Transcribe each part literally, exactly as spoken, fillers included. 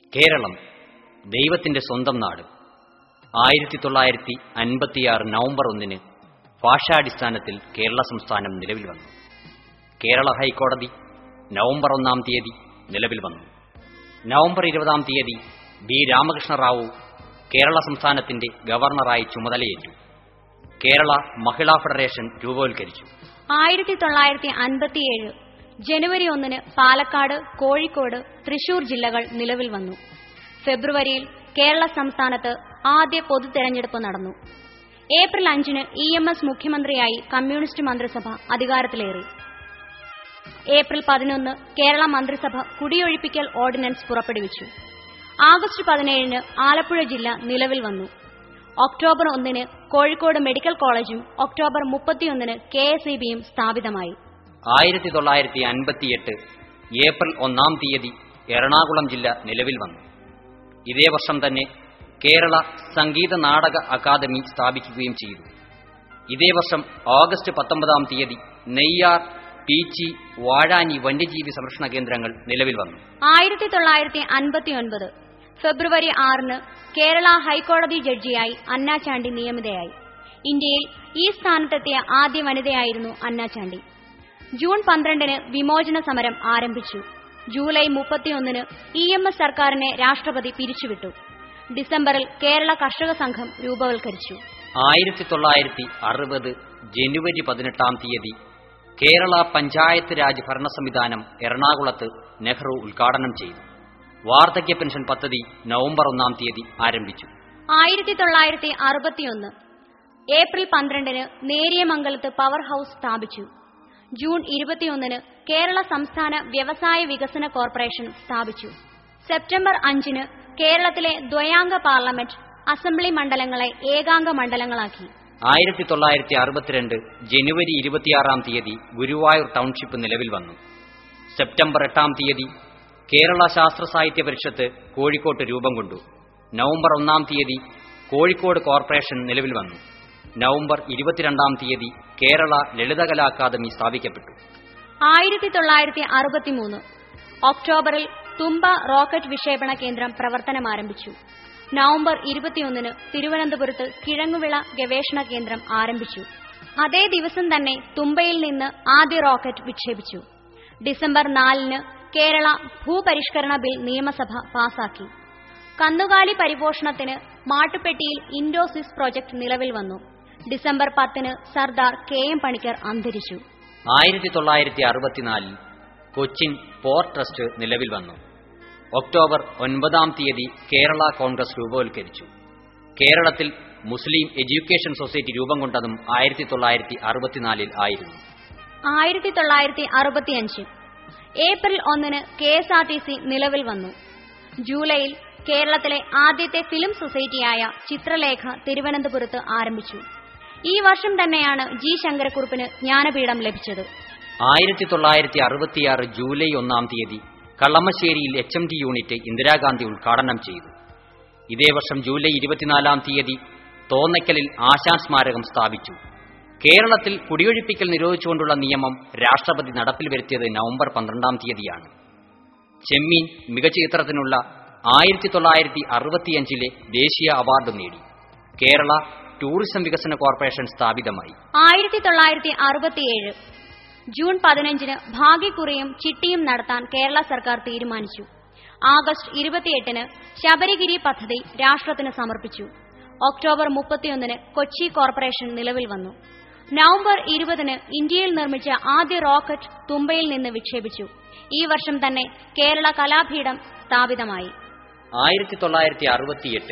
കേരളം ദൈവത്തിന്റെ സ്വന്തം നാട്. ആയിരത്തി തൊള്ളായിരത്തി അൻപത്തിയാറ് നവംബർ ഒന്നിന് ഭാഷാടിസ്ഥാനത്തിൽ കേരള സംസ്ഥാനം നിലവിൽ വന്നു. കേരള ഹൈക്കോടതി നവംബർ ഒന്നാം തീയതി നിലവിൽ വന്നു. നവംബർ ഇരുപതാം തീയതി ബി രാമകൃഷ്ണ റാവു കേരള സംസ്ഥാനത്തിന്റെ ഗവർണറായി ചുമതലയേറ്റു. കേരള മഹിളാ ഫെഡറേഷൻ രൂപവൽക്കരിച്ചു. ആയിരത്തി തൊള്ളായിരത്തി അൻപത്തിയേഴ് ജനുവരി ഒന്നിന് പാലക്കാട്, കോഴിക്കോട്, തൃശൂർ ജില്ലകൾ നിലവിൽ വന്നു. ഫെബ്രുവരിയിൽ കേരള സംസ്ഥാനത്ത് ആദ്യ പൊതു തെരഞ്ഞെടുപ്പ് നടന്നു. ഏപ്രിൽ അഞ്ചിന് ഇ എം എസ് മുഖ്യമന്ത്രിയായി കമ്മ്യൂണിസ്റ്റ് മന്ത്രിസഭ അധികാരത്തിലേറി. ഏപ്രിൽ പതിനൊന്ന് കേരള മന്ത്രിസഭ കുടിയൊഴിപ്പിക്കൽ ഓർഡിനൻസ് പുറപ്പെടുവിച്ചു. ആഗസ്റ്റ് പതിനേഴിന് ആലപ്പുഴ ജില്ല നിലവിൽ വന്നു. ഒക്ടോബർ ഒന്നിന് കോഴിക്കോട് മെഡിക്കൽ കോളേജും ഒക്ടോബർ മുപ്പത്തിയൊന്നിന് കെ എസ് ഇ ബിയും സ്ഥാപിതമായി. ആയിരത്തി തൊള്ളായിരത്തി അൻപത്തിയെട്ട് ഏപ്രിൽ ഒന്നാം തീയതി എറണാകുളം ജില്ല നിലവിൽ വന്നു. ഇതേ വർഷം തന്നെ കേരള സംഗീത നാടക അക്കാദമി സ്ഥാപിക്കുകയും ചെയ്തു. ഇതേ വർഷം ഓഗസ്റ്റ് പത്തൊമ്പതാം തീയതി നെയ്യാർ, പീച്ചി, വാഴാനി വന്യജീവി സംരക്ഷണ കേന്ദ്രങ്ങൾ നിലവിൽ വന്നു. ആയിരത്തി തൊള്ളായിരത്തി അൻപത്തിയൊൻപത് ഫെബ്രുവരി ആറിന് കേരള ഹൈക്കോടതി ജഡ്ജിയായി അന്ന ചാണ്ടി നിയമിതയായി. ഇന്ത്യയിൽ ഈ സ്ഥാനത്തെത്തിയ ആദ്യ വനിതയായിരുന്നു അന്ന ചാണ്ടി. ജൂൺ പന്ത്രണ്ടിന് വിമോചന സമരം ആരംഭിച്ചു. ജൂലൈ മുപ്പത്തിയൊന്നിന് ഇ എം എസ് സർക്കാരിനെ രാഷ്ട്രപതി പിരിച്ചുവിട്ടു. ഡിസംബറിൽ കേരള കർഷക സംഘം രൂപവൽക്കരിച്ചു. ആയിരത്തി തൊള്ളായിരത്തി അറുപത് ജനുവരി പതിനെട്ടാം തീയതി കേരള പഞ്ചായത്ത് രാജ് ഭരണ സംവിധാനം എറണാകുളത്ത് നെഹ്റു ഉദ്ഘാടനം ചെയ്തു. വാർദ്ധക്യ പെൻഷൻ പദ്ധതി നവംബർ ഒന്നാം തീയതി ആരംഭിച്ചു. ആയിരത്തി തൊള്ളായിരത്തി അറുപത്തിയൊന്ന് ഏപ്രിൽ പന്ത്രണ്ടിന് നേരിയമംഗലത്ത് പവർ ഹൌസ് സ്ഥാപിച്ചു. ജൂൺ ഇരുപത്തിയൊന്നിന് കേരള സംസ്ഥാന വ്യവസായ വികസന കോർപ്പറേഷൻ സ്ഥാപിച്ചു. സെപ്റ്റംബർ അഞ്ചിന് കേരളത്തിലെ ദ്വയാംഗ പാർലമെന്റ് അസംബ്ലി മണ്ഡലങ്ങളെ ഏകാംഗ മണ്ഡലങ്ങളാക്കി. ആയിരത്തി തൊള്ളായിരത്തി അറുപത്തിരണ്ട് ജനുവരി ഇരുപത്തിയാറാം തീയതി ഗുരുവായൂർ ടൗൺഷിപ്പ് നിലവിൽ വന്നു. സെപ്റ്റംബർ എട്ടാം തീയതി കേരള ശാസ്ത്ര സാഹിത്യ പരിഷത്ത് കോഴിക്കോട്ട് രൂപം കൊണ്ടു. നവംബർ ഒന്നാം തീയതി കോഴിക്കോട് കോർപ്പറേഷൻ നിലവിൽ വന്നു. നവംബർ ഇരുപത്തിരണ്ടാം തീയതി കേരള ലളിതകലാ അക്കാദമി സ്ഥാപിക്കപ്പെട്ടു. ആയിരത്തി തൊള്ളായിരത്തി അറുപത്തിമൂന്ന് ഒക്ടോബറിൽ തുമ്പ റോക്കറ്റ് വിക്ഷേപണ കേന്ദ്രം പ്രവർത്തനമാരംഭിച്ചു. നവംബർ ഇരുപത്തിയൊന്നിന് തിരുവനന്തപുരത്ത് കിഴങ്ങുവിള ഗവേഷണ കേന്ദ്രം ആരംഭിച്ചു. അതേ ദിവസം തന്നെ തുമ്പയിൽ നിന്ന് ആദ്യ റോക്കറ്റ് വിക്ഷേപിച്ചു. ഡിസംബർ നാലിന് കേരള ഭൂപരിഷ്കരണ ബിൽ നിയമസഭ പാസാക്കി. കന്നുകാലി പരിപോഷണത്തിന് മാട്ടുപ്പെട്ടിയിൽ ഇൻഡോസിസ് പ്രോജക്ട് നിലവിൽ വന്നു. ഡിസംബർ പത്തിന് സർദാർ കെ എം പണിക്കർ അന്തരിച്ചു. ആയിരത്തി തൊള്ളായിരത്തി അറുപത്തിനാലിൽ കൊച്ചിൻ പോർട്ട് ട്രസ്റ്റ് നിലവിൽ വന്നു. ഒക്ടോബർ ഒൻപതാം തീയതി കേരള കോൺഗ്രസ് രൂപവൽക്കരിച്ചു. കേരളത്തിൽ മുസ്ലിം എഡ്യൂക്കേഷൻ സൊസൈറ്റി രൂപം കൊണ്ടതും ആയിരത്തി തൊള്ളായിരത്തി അറുപത്തിനാലിൽ ആയിരുന്നു. ആയിരത്തി തൊള്ളായിരത്തി അറുപത്തിയഞ്ച് ഏപ്രിൽ ഒന്നിന് K S R T C നിലവിൽ വന്നു. ജൂലൈയിൽ കേരളത്തിലെ ആദ്യത്തെ ഫിലിം സൊസൈറ്റിയായ ചിത്രലേഖ തിരുവനന്തപുരത്ത് ആരംഭിച്ചു. ഈ വർഷം തന്നെയാണ് ജി ശങ്കരക്കുറുപ്പിന് ജ്ഞാനപീഠം ലഭിച്ചത്. ആയിരത്തി തൊള്ളായിരത്തി അറുപത്തിയാറ് ജൂലൈ ഒന്നാം തീയതി Kalamassery H M T unit Indira Gandhi ഉദ്ഘാടനം ചെയ്തു. ഇതേ വർഷം ജൂലൈ ഇരുപത്തിനാലാം തീയതി തോന്നയ്ക്കലിൽ ആശാൻ സ്മാരകം സ്ഥാപിച്ചു. കേരളത്തിൽ കുടിയൊഴിപ്പിക്കൽ നിരോധിച്ചുകൊണ്ടുള്ള നിയമം രാഷ്ട്രപതി നടപ്പിൽ വരുത്തിയത് നവംബർ പന്ത്രണ്ടാം തീയതിയാണ്. ചെമ്മീൻ മികച്ച ചിത്രത്തിനുള്ള ആയിരത്തി തൊള്ളായിരത്തി അറുപത്തിയഞ്ചിലെ ദേശീയ അവാർഡ് നേടി. കേരള ടൂറിസം വികസന കോർപ്പറേഷൻ സ്ഥാപിതമായി. ആയിരത്തി തൊള്ളായിരത്തി അറുപത്തിയേഴ് ജൂൺ പതിനഞ്ചിന് ഭാഗ്യക്കുറിയും ചിട്ടിയും നടത്താൻ കേരള സർക്കാർ തീരുമാനിച്ചു. ആഗസ്റ്റ് ഇരുപത്തിയെട്ടിന് ശബരിഗിരി പദ്ധതി രാഷ്ട്രത്തിന് സമർപ്പിച്ചു. ഒക്ടോബർ മുപ്പത്തിയൊന്നിന് കൊച്ചി കോർപ്പറേഷൻ നിലവിൽ വന്നു. നവംബർ ഇരുപതിന് ഇന്ത്യയിൽ നിർമ്മിച്ച ആദ്യ റോക്കറ്റ് തുമ്പയിൽ നിന്ന് വിക്ഷേപിച്ചു. ഈ വർഷം തന്നെ കേരള കലാപീഠം സ്ഥാപിതമായി. ആയിരത്തി തൊള്ളായിരത്തി അറുപത്തിയെട്ട്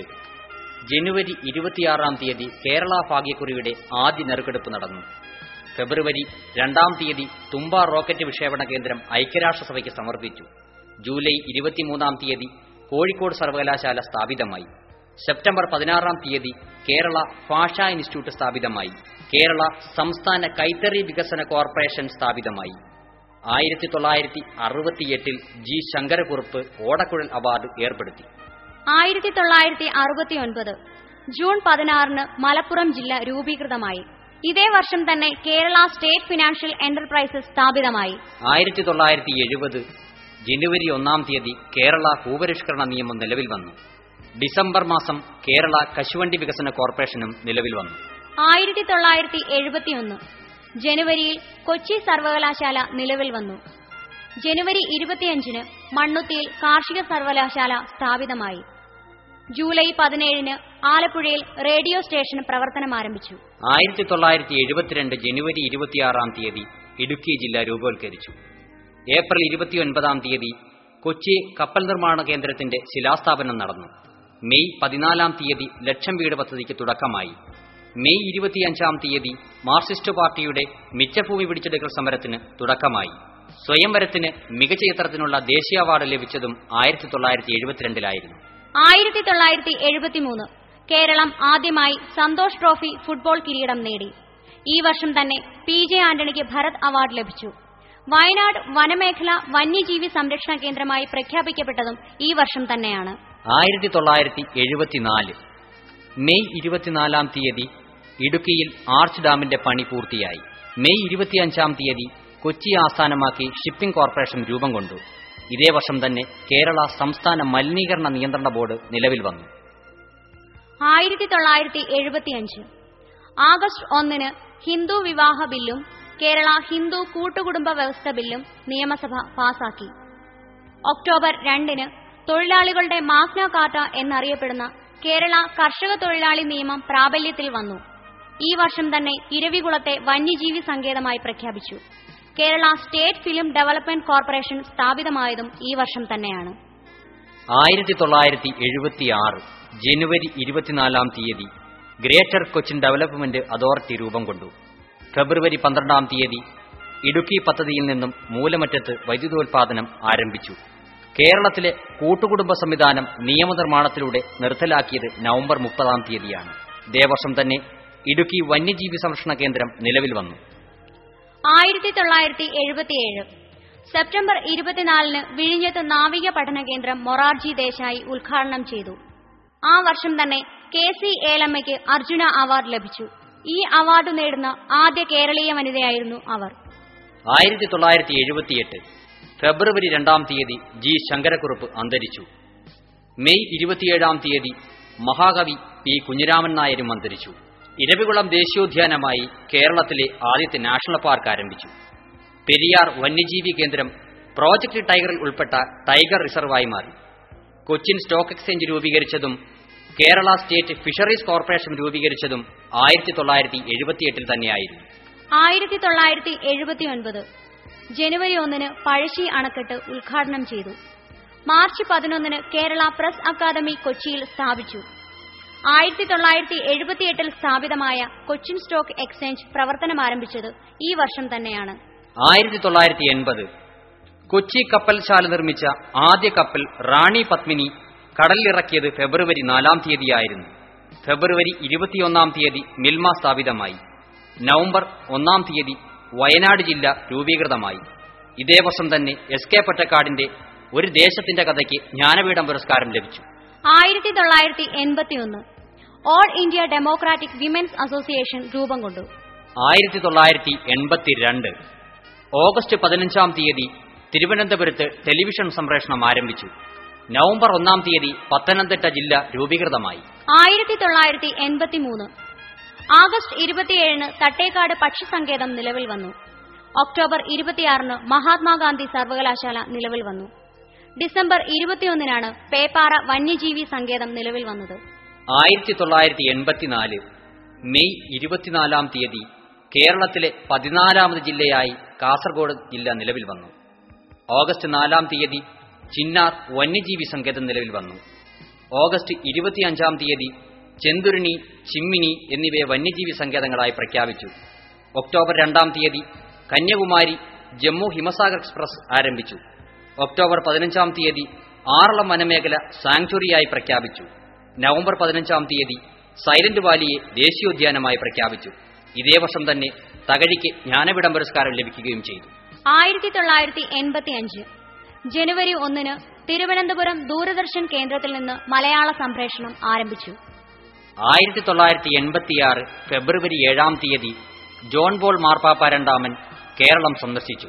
ജനുവരി ഇരുപത്തിയാറാം തീയതി കേരള ഭാഗ്യക്കുറിയുടെ ആദ്യ നെറുക്കെടുപ്പ് നടന്നു. ഫെബ്രുവരി രണ്ടാം തീയതി തുമ്പ റോക്കറ്റ് വിക്ഷേപണ കേന്ദ്രം ഐക്യരാഷ്ട്രസഭയ്ക്ക് സമർപ്പിച്ചു. ജൂലൈ ഇരുപത്തിമൂന്നാം തീയതി കോഴിക്കോട് സർവകലാശാല സ്ഥാപിതമായി. സെപ്റ്റംബർ പതിനാറാം തീയതി കേരള ഭാഷാ ഇൻസ്റ്റിറ്റ്യൂട്ട് സ്ഥാപിതമായി. കേരള സംസ്ഥാന കൈത്തറി വികസന കോർപ്പറേഷൻ സ്ഥാപിതമായി. ആയിരത്തി തൊള്ളായിരത്തി അറുപത്തിയെട്ടിൽ ജി ശങ്കരക്കുറുപ്പ് ഓടക്കുഴൽ അവാർഡ് ഏർപ്പെടുത്തി. ആയിരത്തി തൊള്ളായിരത്തി അറുപത്തിയൊൻപത് ജൂൺ പതിനാറിന് മലപ്പുറം ജില്ല രൂപീകൃതമായി. ഇതേ വർഷം തന്നെ കേരള സ്റ്റേറ്റ് ഫിനാൻഷ്യൽ എന്റർപ്രൈസസ് സ്ഥാപിതമായി. ആയിരത്തി തൊള്ളായിരത്തി എഴുപത് ജനുവരി ഒന്നാം തീയതി കേരള ഭൂപരിഷ്കരണ നിയമം നിലവിൽ വന്നു. ഡിസംബർ മാസം കേരള കശുവണ്ടി വികസന കോർപ്പറേഷനും നിലവിൽ വന്നു. ആയിരത്തി തൊള്ളായിരത്തി എഴുപത്തിയൊന്ന് ജനുവരിയിൽ കൊച്ചി സർവകലാശാല നിലവിൽ വന്നു. ജനുവരി ഇരുപത്തിയഞ്ചിന് മണ്ണുത്തിയിൽ കാർഷിക സർവകലാശാല സ്ഥാപിതമായി. ജൂലൈ പതിനേഴിന് ആലപ്പുഴയിൽ റേഡിയോ സ്റ്റേഷൻ പ്രവർത്തനം ആരംഭിച്ചു. ആയിരത്തി തൊള്ളായിരത്തി എഴുപത്തിരണ്ട് ജനുവരി ഇരുപത്തിയാറാം തീയതി ഇടുക്കി ജില്ല രൂപവൽക്കരിച്ചു. ഏപ്രിൽ ഇരുപത്തിയൊൻപതാം തീയതി കൊച്ചി കപ്പൽ നിർമ്മാണ കേന്ദ്രത്തിന്റെ ശിലാസ്ഥാപനം നടന്നു. മെയ് പതിനാലാം തീയതി ലക്ഷം വീട് പദ്ധതിക്ക് തുടക്കമായി. മെയ് ഇരുപത്തിയഞ്ചാം തീയതി മാർക്സിസ്റ്റ് പാർട്ടിയുടെ മിച്ചഭൂമി പിടിച്ചെടുക്കൽ സമരത്തിന് തുടക്കമായി. സ്വയംവരത്തിന് മികച്ച ചിത്രത്തിനുള്ള ദേശീയ അവാർഡ് ലഭിച്ചതും ആയിരത്തി തൊള്ളായിരത്തി എഴുപത്തിരണ്ടിലായിരുന്നു. ആയിരത്തി തൊള്ളായിരത്തി എഴുപത്തിമൂന്ന് കേരളം ആദ്യമായി സന്തോഷ് ട്രോഫി ഫുട്ബോൾ കിരീടം നേടി. ഈ വർഷം തന്നെ പി ജെ ആന്റണിക്ക് ഭരത് അവാർഡ് ലഭിച്ചു. വയനാട് വനമേഖല വന്യജീവി സംരക്ഷണ കേന്ദ്രമായി പ്രഖ്യാപിക്കപ്പെട്ടതും ഈ വർഷം തന്നെയാണ്. ആയിരത്തി തൊള്ളായിരത്തി എഴുപത്തിനാല് മെയ് ഇരുപത്തിനാലാം തീയതി ഇടുക്കിയിൽ ആർച്ച് ഡാമിന്റെ പണി പൂർത്തിയായി. മെയ് ഇരുപത്തിയഞ്ചാം തീയതി കൊച്ചി ആസ്ഥാനമാക്കി ഷിപ്പിംഗ് കോർപ്പറേഷൻ രൂപം കൊണ്ടു. ഇതേ വർഷം തന്നെ കേരള സംസ്ഥാന മലിനീകരണ നിയന്ത്രണ ബോർഡ് നിലവിൽ വന്നു. ആയിരത്തി തൊള്ളായിരത്തി എഴുപത്തിയഞ്ച് ആഗസ്റ്റ് ഒന്നിന് ഹിന്ദു വിവാഹ ബില്ലും കേരള ഹിന്ദു കൂട്ടുകുടുംബ വ്യവസ്ഥ ബില്ലും നിയമസഭ പാസാക്കി. ഒക്ടോബർ രണ്ടിന് തൊഴിലാളികളുടെ മാഗ്ന കാർട്ട എന്നറിയപ്പെടുന്ന കേരള കർഷക തൊഴിലാളി നിയമം പ്രാബല്യത്തിൽ വന്നു. ഈ വർഷം തന്നെ ഇരവികുളത്തെ വന്യജീവി സങ്കേതമായി പ്രഖ്യാപിച്ചു. Kerala state film development corporation സ്ഥാപിതമായതും ഈ വർഷം തന്നെയാണ്. ആയിരത്തി തൊള്ളായിരത്തി എഴുപത്തിയാറ് ജനുവരി ഇരുപത്തിനാലാം തീയതി ഗ്രേറ്റർ കൊച്ചിൻ ഡെവലപ്മെന്റ് അതോറിറ്റി രൂപം കൊണ്ടു. ഫെബ്രുവരി പന്ത്രണ്ടാം തീയതി ഇടുക്കി പദ്ധതിയിൽ നിന്നും മൂലമറ്റത്ത് വൈദ്യുതോൽപാദനം ആരംഭിച്ചു. കേരളത്തിലെ കൂട്ടുകുടുംബ സംവിധാനം നിയമനിർമ്മാണത്തിലൂടെ നിർത്തലാക്കിയത് നവംബർ മുപ്പതാം തീയതിയാണ്. ഇതേ വർഷം തന്നെ ഇടുക്കി വന്യജീവി സംരക്ഷണ കേന്ദ്രം നിലവിൽ വന്നു. ആയിരത്തി തൊള്ളായിരത്തി എഴുപത്തിയേഴ് സെപ്റ്റംബർ ഇരുപത്തിനാലിന് വിഴിഞ്ഞത്ത് നാവിക പഠന കേന്ദ്രം മൊറാർജി ദേശായി ഉദ്ഘാടനം ചെയ്തു. ആ വർഷം തന്നെ കെ സി ഏലമ്മയ്ക്ക് അർജുന അവാർഡ് ലഭിച്ചു. ഈ അവാർഡ് നേടുന്ന ആദ്യ കേരളീയ വനിതയായിരുന്നു അവർ. ആയിരത്തി തൊള്ളായിരത്തി എഴുപത്തിയെട്ട് ഫെബ്രുവരി രണ്ടാം തീയതി ജി ശങ്കരക്കുറുപ്പ് അന്തരിച്ചു. മെയ് ഇരുപത്തിയേഴാം തീയതി മഹാകവി പി കുഞ്ഞിരാമൻ നായരും അന്തരിച്ചു. ഇരവികുളം ദേശീയോദ്യാനമായി കേരളത്തിലെ ആദ്യത്തെ നാഷണൽ പാർക്ക് ആരംഭിച്ചു. പെരിയാർ വന്യജീവി കേന്ദ്രം പ്രോജക്ട് ടൈഗറിൽ ഉൾപ്പെട്ട ടൈഗർ റിസർവായി മാറി. കൊച്ചിൻ സ്റ്റോക്ക് എക്സ്ചേഞ്ച് രൂപീകരിച്ചതും കേരള സ്റ്റേറ്റ് ഫിഷറീസ് കോർപ്പറേഷൻ രൂപീകരിച്ചതും ആയിരത്തി തൊള്ളായിരത്തി എഴുപത്തിയെട്ടിൽ തന്നെയായിരുന്നു. ആയിരത്തി തൊള്ളായിരത്തി എഴുപത്തിയൊൻപത് ജനുവരി ഒന്നിന് പഴശ്ശി അണക്കെട്ട് ഉദ്ഘാടനം ചെയ്തു. മാർച്ച് പതിനൊന്നിന് കേരള പ്രസ് അക്കാദമി കൊച്ചിയിൽ സ്ഥാപിച്ചു. ആയിരത്തി തൊള്ളായിരത്തി എഴുപത്തിയെട്ടിൽ സ്ഥാപിതമായ കൊച്ചിൻ സ്റ്റോക്ക് എക്സ്ചേഞ്ച് പ്രവർത്തനം ആരംഭിച്ചത് ഈ വർഷം തന്നെയാണ്. ആയിരത്തി തൊള്ളായിരത്തി എൺപത് കൊച്ചി കപ്പൽശാല നിർമ്മിച്ച ആദ്യ കപ്പൽ റാണി പത്മിനി കടലിലിറക്കിയത് ഫെബ്രുവരി നാലാം തീയതിയായിരുന്നു. ഫെബ്രുവരി ഇരുപത്തിയൊന്നാം തീയതി മിൽമ സ്ഥാപിതമായി. നവംബർ ഒന്നാം തീയതി വയനാട് ജില്ല രൂപീകൃതമായി. ഇതേ വർഷം തന്നെ എസ് കെ പൊറ്റക്കാടിന്റെ ഒരു ദേശത്തിന്റെ കഥയ്ക്ക് ജ്ഞാനപീഠം പുരസ്കാരം ലഭിച്ചു. ആയിരത്തി തൊള്ളായിരത്തി എൺപത്തിയൊന്ന് all India democratic women's association രൂപം കൊണ്ടു. ആയിരത്തി തൊള്ളായിരത്തി എൺപത്തിരണ്ട് ഓഗസ്റ്റ് പതിനഞ്ചാം തീയതി തിരുവനന്തപുരത്ത് ടെലിവിഷൻ സംപ്രേഷണം ആരംഭിച്ചു. നവംബർ ഒന്നാം തീയതി പത്തനംതിട്ട ജില്ല രൂപീകൃതമായി. ആയിരത്തി തൊള്ളായിരത്തി എൺപത്തിമൂന്ന് ആഗസ്റ്റ് ഇരുപത്തിയേഴിന് തട്ടേക്കാട് പക്ഷി സങ്കേതം നിലവിൽ വന്നു. ഒക്ടോബർ ഇരുപത്തിയാറിന് മഹാത്മാഗാന്ധി സർവകലാശാല നിലവിൽ വന്നു. ഡിസംബർ ഇരുപത്തിയൊന്നിനാണ് പേപ്പാറ വന്യജീവി സങ്കേതം നിലവിൽ വന്നത്. ആയിരത്തി തൊള്ളായിരത്തി എൺപത്തിനാല് മെയ് ഇരുപത്തിനാലാം തീയതി കേരളത്തിലെ പതിനാലാമത് ജില്ലയായി കാസർഗോഡ് ജില്ല നിലവിൽ വന്നു. ഓഗസ്റ്റ് നാലാം തീയതി ചിന്നാർ വന്യജീവി സങ്കേതം നിലവിൽ വന്നു. ഓഗസ്റ്റ് ഇരുപത്തിയഞ്ചാം തീയതി ചെന്തുരുണി, ചിമ്മിനി എന്നിവയെ വന്യജീവി സങ്കേതങ്ങളായി പ്രഖ്യാപിച്ചു. ഒക്ടോബർ രണ്ടാം തീയതി കന്യാകുമാരി ജമ്മു ഹിമസാഗർ എക്സ്പ്രസ് ആരംഭിച്ചു. ഒക്ടോബർ പതിനഞ്ചാം തീയതി ആറളം വനമേഖല സാങ്ച്വറിയായി പ്രഖ്യാപിച്ചു. നവംബർ പതിനഞ്ചാം തീയതി സൈലന്റ് വാലിയെ ദേശീയോദ്യാനമായി പ്രഖ്യാപിച്ചു. ഇതേ വർഷം തന്നെ തകഴിക്ക് ജ്ഞാനപീഠം പുരസ്കാരം ലഭിക്കുകയും ചെയ്തു. ആയിരത്തി തൊള്ളായിരത്തി എൺപത്തിയഞ്ച് ജനുവരി ഒന്നിന് തിരുവനന്തപുരം ദൂരദർശൻ കേന്ദ്രത്തിൽ നിന്ന് മലയാള സംപ്രേഷണം ആരംഭിച്ചു. ആയിരത്തി തൊള്ളായിരത്തി എൺപത്തിയാറ് ഫെബ്രുവരി ഏഴാം തീയതി ജോൺ പോൾ മാർപ്പാപ്പ രണ്ടാമൻ കേരളം സന്ദർശിച്ചു.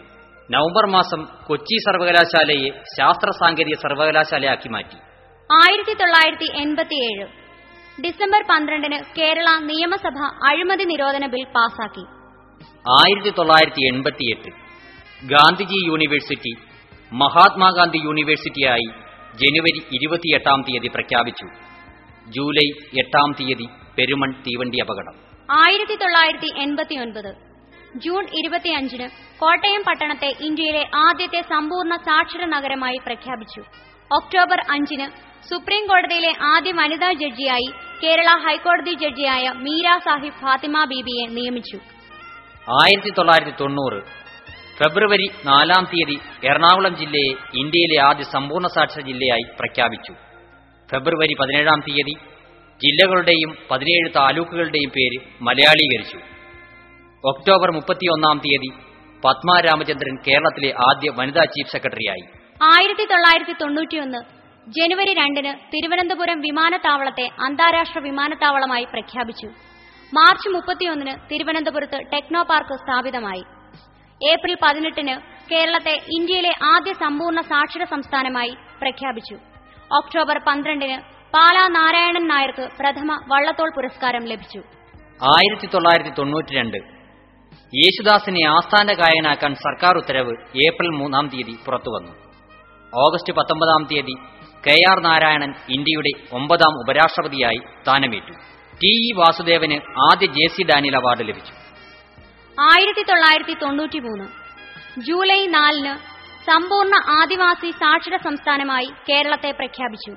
നവംബർ മാസം കൊച്ചി സർവകലാശാലയെ ശാസ്ത്ര സാങ്കേതിക സർവകലാശാലയാക്കി മാറ്റി. ആയിരത്തി തൊള്ളായിരത്തി എൺപത്തിയേഴ് ഡിസംബർ പന്ത്രണ്ടിന് കേരള നിയമസഭ അഴിമതി നിരോധന ബിൽ പാസാക്കി. ആയിരത്തി തൊള്ളായിരത്തി എൺപത്തിയെട്ട് ഗാന്ധിജി യൂണിവേഴ്സിറ്റി മഹാത്മാഗാന്ധി യൂണിവേഴ്സിറ്റിയായി ജനുവരി ഇരുപത്തിയെട്ടാം തീയതി പ്രഖ്യാപിച്ചു. ജൂലൈ എട്ടാം തീയതി പെരുമൺ തീവണ്ടി അപകടം. ആയിരത്തി തൊള്ളായിരത്തി എൺപത്തിയൊൻപത് ജൂൺ ഇരുപത്തിയഞ്ചിന് കോട്ടയം പട്ടണത്തെ ഇന്ത്യയിലെ ആദ്യത്തെ സമ്പൂർണ്ണ സാക്ഷര നഗരമായി പ്രഖ്യാപിച്ചു. ഒക്ടോബർ അഞ്ചിന് സുപ്രീം കോടതിയിലെ ആദ്യ വനിതാ ജഡ്ജിയായി കേരള ഹൈക്കോടതി ജഡ്ജിയായ മീര സാഹിബ് ഫാത്തിമ ബീബിയെ നിയമിച്ചു. ആയിരത്തി തൊള്ളായിരത്തി തൊണ്ണൂറ് ഫെബ്രുവരി നാലാം തീയതി എറണാകുളം ജില്ലയെ ഇന്ത്യയിലെ ആദ്യ സമ്പൂർണ്ണ സാക്ഷര ജില്ലയായി പ്രഖ്യാപിച്ചു. ഫെബ്രുവരി പതിനേഴാം തീയതി ജില്ലകളുടെയും പതിനേഴ് താലൂക്കുകളുടെയും പേര് മലയാളീകരിച്ചു. ഒക്ടോബർ മുപ്പത്തിയൊന്നാം തീയതി പത്മ രാമചന്ദ്രൻ കേരളത്തിലെ ആദ്യ വനിതാ ചീഫ് സെക്രട്ടറിയായി. ആയിരത്തി തൊള്ളായിരത്തി തൊണ്ണൂറ്റിയൊന്ന് ജനുവരി രണ്ടിന് തിരുവനന്തപുരം വിമാനത്താവളത്തെ അന്താരാഷ്ട്ര വിമാനത്താവളമായി പ്രഖ്യാപിച്ചു. മാർച്ച് മുപ്പത്തിയൊന്നിന് തിരുവനന്തപുരത്ത് ടെക്നോ പാർക്ക് സ്ഥാപിതമായി. ഏപ്രിൽ പതിനെട്ടിന് കേരളത്തെ ഇന്ത്യയിലെ ആദ്യ സമ്പൂർണ്ണ സാക്ഷര സംസ്ഥാനമായി പ്രഖ്യാപിച്ചു. ഒക്ടോബർ പന്ത്രണ്ടിന് പാലാ നാരായണൻ നായർക്ക് പ്രഥമ വള്ളത്തോൾ പുരസ്കാരം ലഭിച്ചു. ആയിരത്തി തൊള്ളായിരത്തി തൊണ്ണൂറ്റിരണ്ട് യേശുദാസിനെ ആസ്ഥാന ഗായകനാക്കാൻ സർക്കാർ ഉത്തരവ് ഏപ്രിൽ മൂന്നാം തീയതി പുറത്തുവന്നു. ഓഗസ്റ്റ് പത്തൊമ്പതാം തീയതി കെ ആർ നാരായണൻ ഇന്ത്യയുടെ ഒമ്പതാം ഉപരാഷ്ട്രപതിയായി സ്ഥാനമേറ്റു. ടി ഇ വാസുദേവന് ആദ്യ ജെ സി ഡാനിയൽ അവാർഡ് ലഭിച്ചു. ആയിരത്തി തൊള്ളായിരത്തി തൊണ്ണൂറ്റിമൂന്ന് ജൂലൈ നാലിന് സമ്പൂർണ്ണ ആദിവാസി സാക്ഷര സംസ്ഥാനമായി കേരളത്തെ പ്രഖ്യാപിച്ചു.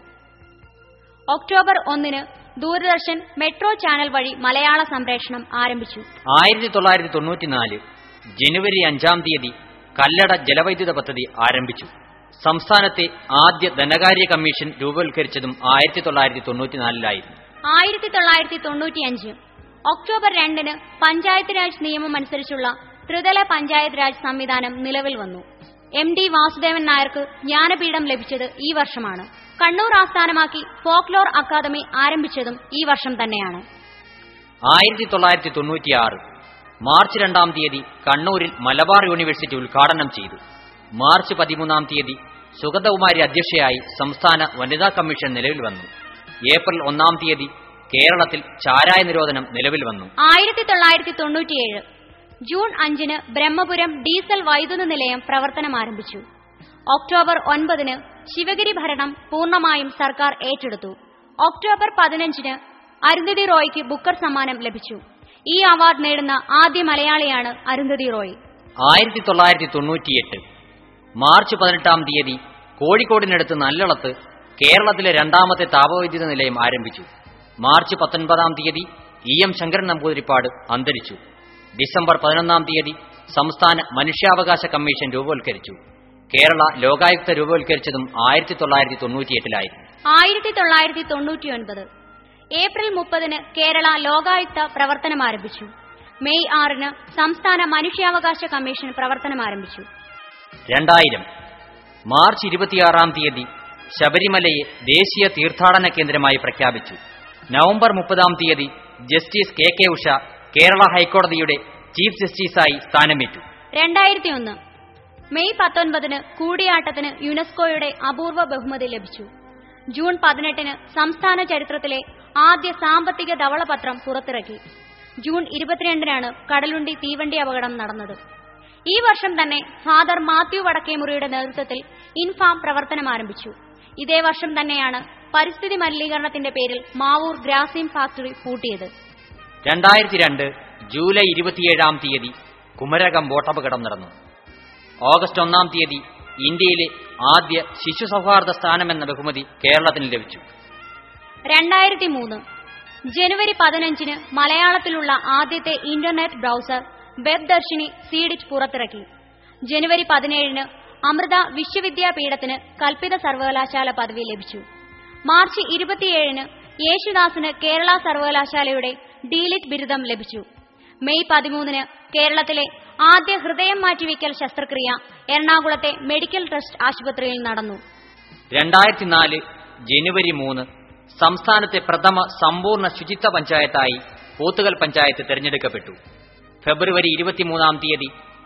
ഒക്ടോബർ ഒന്നിന് ദൂരദർശൻ മെട്രോ ചാനൽ വഴി മലയാള സംപ്രേഷണം ആരംഭിച്ചു. ആയിരത്തി തൊള്ളായിരത്തി തൊണ്ണൂറ്റിനാല് ജനുവരി അഞ്ചാം തീയതി കല്ലട ജലവൈദ്യുത പദ്ധതി ആരംഭിച്ചു. സംസ്ഥാനത്തെ ആദ്യ ധനകാര്യ കമ്മീഷൻ രൂപവത്കരിച്ചതും ആയിരത്തി തൊള്ളായിരത്തി തൊണ്ണൂറ്റിനാലിലായിരുന്നു. ആയിരത്തി തൊള്ളായിരത്തി തൊണ്ണൂറ്റിയഞ്ച് ഒക്ടോബർ രണ്ടിന് പഞ്ചായത്ത് രാജ് നിയമം അനുസരിച്ചുള്ള ത്രിതല പഞ്ചായത്ത് രാജ് സംവിധാനം നിലവിൽ വന്നു. എം ഡി വാസുദേവൻ നായർക്ക് ജ്ഞാനപീഠം ലഭിച്ചത് ഈ വർഷമാണ്. കണ്ണൂർ ആസ്ഥാനമാക്കി ഫോക്ലോർ അക്കാദമി ആരംഭിച്ചതും ഈ വർഷം തന്നെയാണ്. ആയിരത്തി തൊള്ളായിരത്തി തൊണ്ണൂറ്റിയാറ് മാർച്ച് രണ്ടാം തീയതി കണ്ണൂരിൽ മലബാർ യൂണിവേഴ്സിറ്റി ഉദ്ഘാടനം ചെയ്തു. മാർച്ച് പതിമൂന്നാം തീയതി സുഗതകുമാരി അധ്യക്ഷയായി സംസ്ഥാന വനിതാ കമ്മീഷൻ നിലവിൽ വന്നു. ഏപ്രിൽ ഒന്നാം തീയതി കേരളത്തിൽ ചാരായ നിരോധനം നിലവിൽ വന്നു. ആയിരത്തി തൊള്ളായിരത്തി തൊണ്ണൂറ്റിയേഴ് ജൂൺ അഞ്ചിന് ബ്രഹ്മപുരം ഡീസൽ വൈദ്യുത നിലയം പ്രവർത്തനം ആരംഭിച്ചു. ഒക്ടോബർ ഒൻപതിന് ശിവഗിരി ഭരണം പൂർണ്ണമായും സർക്കാർ ഏറ്റെടുത്തു. ഒക്ടോബർ പതിനഞ്ചിന് അരുന്ധതി റോയ്ക്ക് ബുക്കർ സമ്മാനം ലഭിച്ചു. ഈ അവാർഡ് നേടുന്ന ആദ്യ മലയാളിയാണ് അരുന്ധതി റോയ്. ആയിരത്തി തൊള്ളായിരത്തി തൊണ്ണൂറ്റിയെട്ട് മാർച്ച് പതിനെട്ടാം തീയതി കോഴിക്കോടിനടുത്ത് നല്ലളത്ത് കേരളത്തിലെ രണ്ടാമത്തെ താപവൈദ്യുത നിലയം ആരംഭിച്ചു. മാർച്ച് പത്തൊൻപതാം തീയതി ഇ എം ശങ്കരൻ നമ്പൂതിരിപ്പാട് അന്തരിച്ചു. ഡിസംബർ പതിനൊന്നാം തീയതി സംസ്ഥാന മനുഷ്യാവകാശ കമ്മീഷൻ രൂപവത്കരിച്ചു. കേരള ലോകായുക്ത രൂപവത്കരിച്ചതും ആയിരത്തി തൊള്ളായിരത്തി തൊണ്ണൂറ്റിയെട്ടിലായിരുന്നു. ആയിരത്തി തൊള്ളായിരത്തി തൊണ്ണൂറ്റിയൊൻപത് ഏപ്രിൽ മുപ്പതിന് കേരള ലോകായുക്ത പ്രവർത്തനം ആരംഭിച്ചു. മെയ് ആറിന് സംസ്ഥാന മനുഷ്യാവകാശ കമ്മീഷൻ പ്രവർത്തനം ആരംഭിച്ചു. രണ്ടായിരം മാർച്ച് ഇരുപത്തിയാറാം തീയതി ശബരിമലയെ ദേശീയ തീർത്ഥാടന കേന്ദ്രമായി പ്രഖ്യാപിച്ചു. നവംബർ മുപ്പതാം തീയതി justice K K Usha Kerala ഹൈക്കോടതിയുടെ ചീഫ് ജസ്റ്റിസായി സ്ഥാനമേറ്റു. രണ്ടായിരത്തി ഒന്ന് മെയ് പത്തൊൻപതിന് കൂടിയാട്ടത്തിന് യുനെസ്കോയുടെ അപൂർവ ബഹുമതി ലഭിച്ചു. ജൂൺ പതിനെട്ടിന് സംസ്ഥാന ചരിത്രത്തിലെ ആദ്യ സാമ്പത്തിക ധവളപത്രം പുറത്തിറക്കി. ജൂൺ ഇരുപത്തിരണ്ടിനാണ് കടലുണ്ടി തീവണ്ടി അപകടം നടന്നത്. ഈ വർഷം തന്നെ ഫാദർ മാത്യു വടക്കേമുറിയുടെ നേതൃത്വത്തിൽ ഇൻഫാം പ്രവർത്തനം ആരംഭിച്ചു. ഇതേ വർഷം തന്നെയാണ് പരിസ്ഥിതി മലിനീകരണത്തിന്റെ പേരിൽ മാവൂർ ഗ്രാസിം ഫാക്ടറി പൂട്ടിയത്. രണ്ടായിരത്തി രണ്ട് ജൂലൈ ഇരുപത്തിയേഴാം തീയതി കുമരകം ബോട്ടപകടം നടന്നു. ഓഗസ്റ്റ് ഒന്നാം തീയതി ഇന്ത്യയിലെ ആദ്യ ശിശു സൗഹാർദ്ദ സ്ഥാനമെന്ന ബഹുമതി കേരളത്തിന് ലഭിച്ചു. രണ്ടായിരത്തി മൂന്ന് ജനുവരി പതിനഞ്ചിന് മലയാളത്തിലുള്ള ആദ്യത്തെ internet browser web Darshini CDIT പുറത്തിറക്കി. ജനുവരി പതിനേഴിന് അമൃത വിശ്വവിദ്യാപീഠത്തിന് കൽപ്പിത സർവകലാശാല പദവി ലഭിച്ചു. മാർച്ച് ഇരുപത്തിയേഴിന് യേശുദാസിന് കേരള സർവകലാശാലയുടെ ഡീലിറ്റ് ബിരുദം ലഭിച്ചു. മെയ് പതിമൂന്നിന് കേരളത്തിലെ ആദ്യ ഹൃദയം മാറ്റിവെക്കൽ ശസ്ത്രക്രിയ എറണാകുളത്തെ മെഡിക്കൽ ട്രസ്റ്റ് ആശുപത്രിയിൽ നടന്നു. രണ്ടായിരത്തി നാല് ജനുവരി മൂന്ന് സംസ്ഥാനത്തെ പ്രഥമ സമ്പൂർണ്ണ ശുചിത്വ പഞ്ചായത്തായി പോത്തുകൽ പഞ്ചായത്ത് തെരഞ്ഞെടുക്കപ്പെട്ടു. ഫെബ്രുവരി ഇരുപത്തിമൂന്നാം തീയതി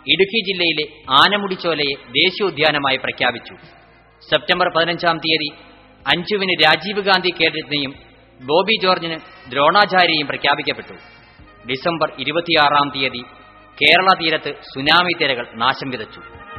ഇടുക്കി ജില്ലയിലെ ആനമുടിച്ചോലയെ ദേശീയോദ്യാനമായി പ്രഖ്യാപിച്ചു. സെപ്റ്റംബർ പതിനഞ്ചാം തീയതി അഞ്ചുവിന് രാജീവ് ഗാന്ധി കേഡറ്റിനെയും ബോബി ജോർജിന് ദ്രോണാചാര്യയും പ്രഖ്യാപിക്കപ്പെട്ടു. ഡിസംബർ ഇരുപത്തിയാറാം തീയതി കേരള തീരത്ത് സുനാമി തിരകൾ നാശം വിതച്ചു.